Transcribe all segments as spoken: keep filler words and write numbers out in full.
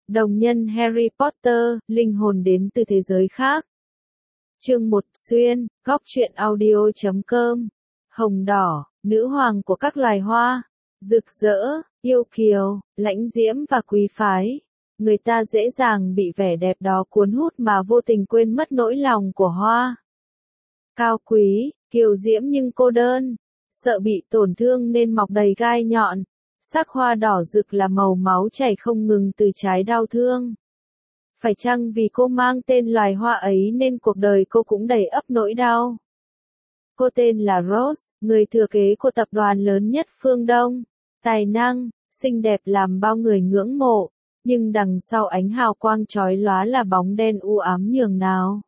Đồng nhân Harry Potter, linh hồn đến từ thế giới khác. Chương một, Xuyên, góc truyện audio chấm com. Hồng đỏ, nữ hoàng của các loài hoa, rực rỡ, yêu kiều, lãnh diễm và quý phái. Người ta dễ dàng bị vẻ đẹp đó cuốn hút mà vô tình quên mất nỗi lòng của hoa. Cao quý, kiều diễm nhưng cô đơn, sợ bị tổn thương nên mọc đầy gai nhọn. Sắc hoa đỏ rực là màu máu chảy không ngừng từ trái đau thương. Phải chăng vì cô mang tên loài hoa ấy nên cuộc đời cô cũng đầy ắp nỗi đau? Cô tên là Rose, người thừa kế của tập đoàn lớn nhất phương Đông. Tài năng, xinh đẹp làm bao người ngưỡng mộ, nhưng đằng sau ánh hào quang chói lóa là bóng đen u ám nhường nào.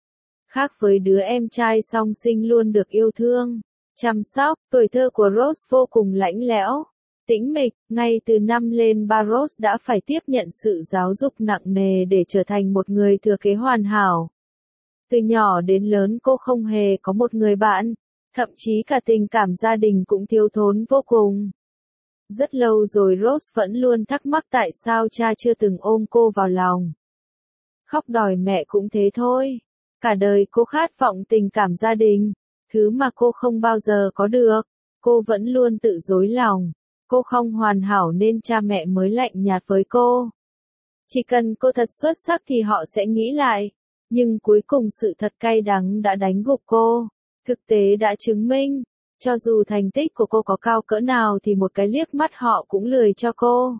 Khác với đứa em trai song sinh luôn được yêu thương, chăm sóc, tuổi thơ của Rose vô cùng lạnh lẽo, tĩnh mịch. Ngay từ năm lên ba, Rose đã phải tiếp nhận sự giáo dục nặng nề để trở thành một người thừa kế hoàn hảo. Từ nhỏ đến lớn cô không hề có một người bạn, thậm chí cả tình cảm gia đình cũng thiếu thốn vô cùng. Rất lâu rồi Rose vẫn luôn thắc mắc tại sao cha chưa từng ôm cô vào lòng. Khóc đòi mẹ cũng thế thôi. Cả đời cô khát vọng tình cảm gia đình, thứ mà cô không bao giờ có được. Cô vẫn luôn tự dối lòng. Cô không hoàn hảo nên cha mẹ mới lạnh nhạt với cô. Chỉ cần cô thật xuất sắc thì họ sẽ nghĩ lại. Nhưng cuối cùng sự thật cay đắng đã đánh gục cô. Thực tế đã chứng minh, cho dù thành tích của cô có cao cỡ nào thì một cái liếc mắt họ cũng lười cho cô.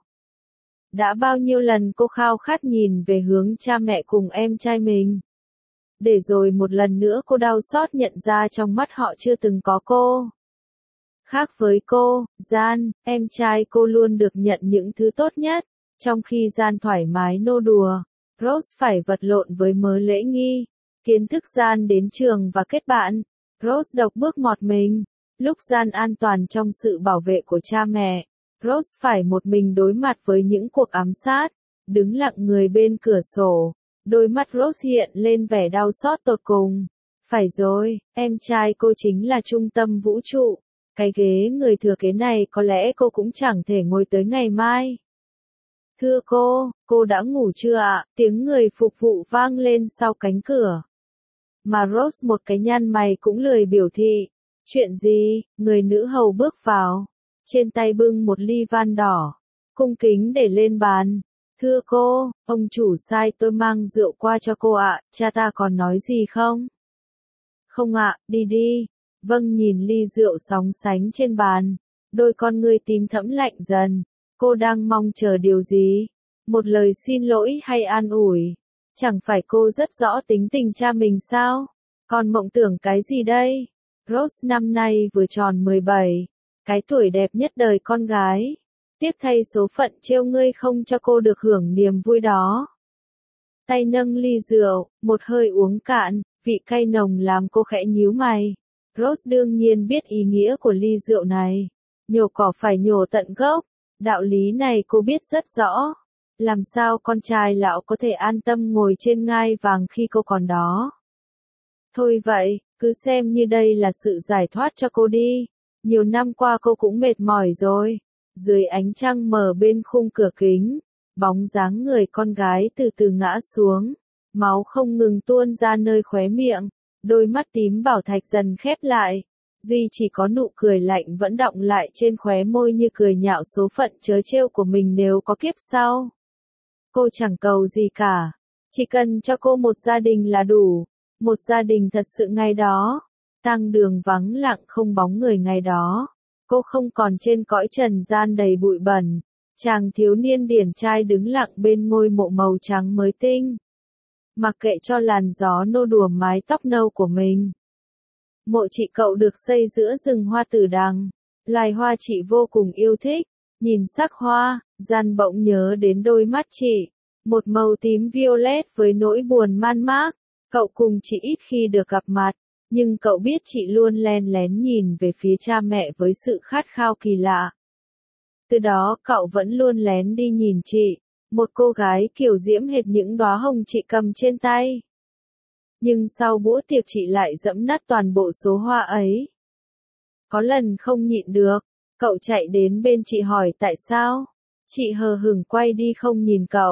Đã bao nhiêu lần cô khao khát nhìn về hướng cha mẹ cùng em trai mình. Để rồi một lần nữa cô đau xót nhận ra trong mắt họ chưa từng có cô. Khác với cô, Gian, em trai cô luôn được nhận những thứ tốt nhất, trong khi Gian thoải mái nô đùa, Rose phải vật lộn với mớ lễ nghi. Kiến thức Gian đến trường và kết bạn, Rose độc bước một mình. Lúc Gian an toàn trong sự bảo vệ của cha mẹ, Rose phải một mình đối mặt với những cuộc ám sát, đứng lặng người bên cửa sổ. Đôi mắt Rose hiện lên vẻ đau xót tột cùng. Phải rồi, em trai cô chính là trung tâm vũ trụ. Cái ghế người thừa kế này có lẽ cô cũng chẳng thể ngồi tới ngày mai. Thưa cô, cô đã ngủ chưa ạ? Tiếng người phục vụ vang lên sau cánh cửa. Mà Rose một cái nhăn mày cũng lười biểu thị. Chuyện gì? Người nữ hầu bước vào. Trên tay bưng một ly van đỏ. Cung kính để lên bàn. Thưa cô, ông chủ sai tôi mang rượu qua cho cô ạ, cha ta còn nói gì không? Không ạ, đi đi. Vâng, nhìn ly rượu sóng sánh trên bàn, đôi con ngươi tím thẫm lạnh dần. Cô đang mong chờ điều gì? Một lời xin lỗi hay an ủi? Chẳng phải cô rất rõ tính tình cha mình sao? Còn mộng tưởng cái gì đây? Rose năm nay vừa tròn mười bảy, cái tuổi đẹp nhất đời con gái. Tiếc thay số phận trêu ngươi không cho cô được hưởng niềm vui đó. Tay nâng ly rượu, một hơi uống cạn, vị cay nồng làm cô khẽ nhíu mày. Rose đương nhiên biết ý nghĩa của ly rượu này. Nhổ cỏ phải nhổ tận gốc. Đạo lý này cô biết rất rõ. Làm sao con trai lão có thể an tâm ngồi trên ngai vàng khi cô còn đó. Thôi vậy, cứ xem như đây là sự giải thoát cho cô đi. Nhiều năm qua cô cũng mệt mỏi rồi. Dưới ánh trăng mờ bên khung cửa kính, bóng dáng người con gái từ từ ngã xuống. Máu không ngừng tuôn ra nơi khóe miệng. Đôi mắt tím bảo thạch dần khép lại, duy chỉ có nụ cười lạnh vẫn đọng lại trên khóe môi như cười nhạo số phận trớ trêu của mình nếu có kiếp sau. Cô chẳng cầu gì cả, chỉ cần cho cô một gia đình là đủ, một gia đình thật sự ngày đó. Tang đường vắng lặng không bóng người ngày đó, cô không còn trên cõi trần gian đầy bụi bẩn, chàng thiếu niên điển trai đứng lặng bên ngôi mộ màu trắng mới tinh. Mặc kệ cho làn gió nô đùa mái tóc nâu của mình. Mộ chị cậu được xây giữa rừng hoa tử đằng. Loài hoa chị vô cùng yêu thích. Nhìn sắc hoa, Gian bỗng nhớ đến đôi mắt chị. Một màu tím violet với nỗi buồn man mác. Cậu cùng chị ít khi được gặp mặt. Nhưng cậu biết chị luôn len lén nhìn về phía cha mẹ với sự khát khao kỳ lạ. Từ đó cậu vẫn luôn lén đi nhìn chị. Một cô gái kiều diễm hệt những đóa hồng chị cầm trên tay. Nhưng sau bữa tiệc chị lại dẫm nát toàn bộ số hoa ấy. Có lần không nhịn được, cậu chạy đến bên chị hỏi tại sao. Chị hờ hững quay đi không nhìn cậu.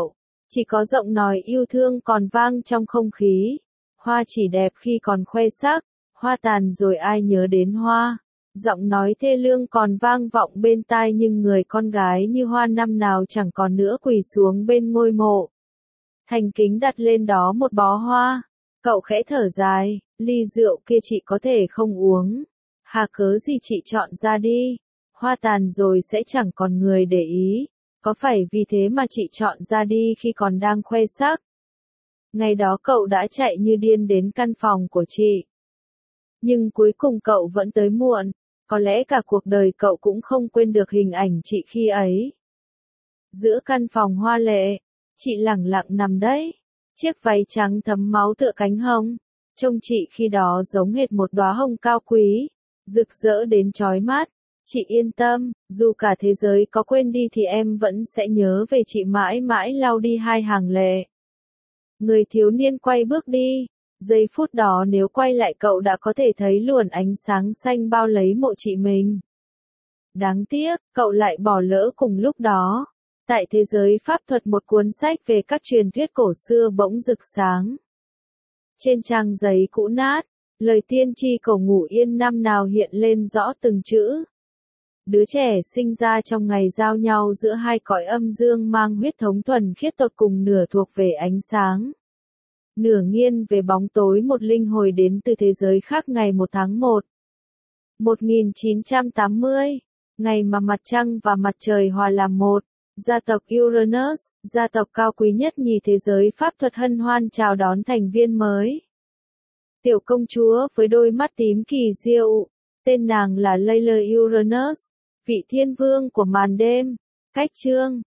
Chỉ có giọng nói yêu thương còn vang trong không khí. Hoa chỉ đẹp khi còn khoe sắc, hoa tàn rồi ai nhớ đến hoa. Giọng nói thê lương còn vang vọng bên tai nhưng người con gái như hoa năm nào chẳng còn nữa quỳ xuống bên ngôi mộ. Thành kính đặt lên đó một bó hoa. Cậu khẽ thở dài, ly rượu kia chị có thể không uống. Hà cớ gì chị chọn ra đi. Hoa tàn rồi sẽ chẳng còn người để ý. Có phải vì thế mà chị chọn ra đi khi còn đang khoe sắc? Ngày đó cậu đã chạy như điên đến căn phòng của chị. Nhưng cuối cùng cậu vẫn tới muộn. Có lẽ cả cuộc đời cậu cũng không quên được hình ảnh chị khi ấy. Giữa căn phòng hoa lệ, chị lẳng lặng nằm đấy. Chiếc váy trắng thấm máu tựa cánh hồng. Trông chị khi đó giống hệt một đóa hồng cao quý, rực rỡ đến chói mắt. Chị yên tâm, dù cả thế giới có quên đi thì em vẫn sẽ nhớ về chị mãi mãi lau đi hai hàng lệ. Người thiếu niên quay bước đi. Giây phút đó nếu quay lại cậu đã có thể thấy luồng ánh sáng xanh bao lấy mộ chị mình. Đáng tiếc, cậu lại bỏ lỡ cùng lúc đó. Tại thế giới pháp thuật một cuốn sách về các truyền thuyết cổ xưa bỗng rực sáng. Trên trang giấy cũ nát, lời tiên tri cầu ngủ yên năm nào hiện lên rõ từng chữ. Đứa trẻ sinh ra trong ngày giao nhau giữa hai cõi âm dương mang huyết thống thuần khiết tột cùng, nửa thuộc về ánh sáng, nửa nghiêng về bóng tối, một linh hồn đến từ thế giới khác. Ngày một tháng một, một nghìn chín trăm tám mươi, ngày mà mặt trăng và mặt trời hòa làm một, gia tộc Uranus, gia tộc cao quý nhất nhì thế giới pháp thuật hân hoan chào đón thành viên mới. Tiểu công chúa với đôi mắt tím kỳ diệu, tên nàng là Layla Uranus, vị thiên vương của màn đêm. Cách chương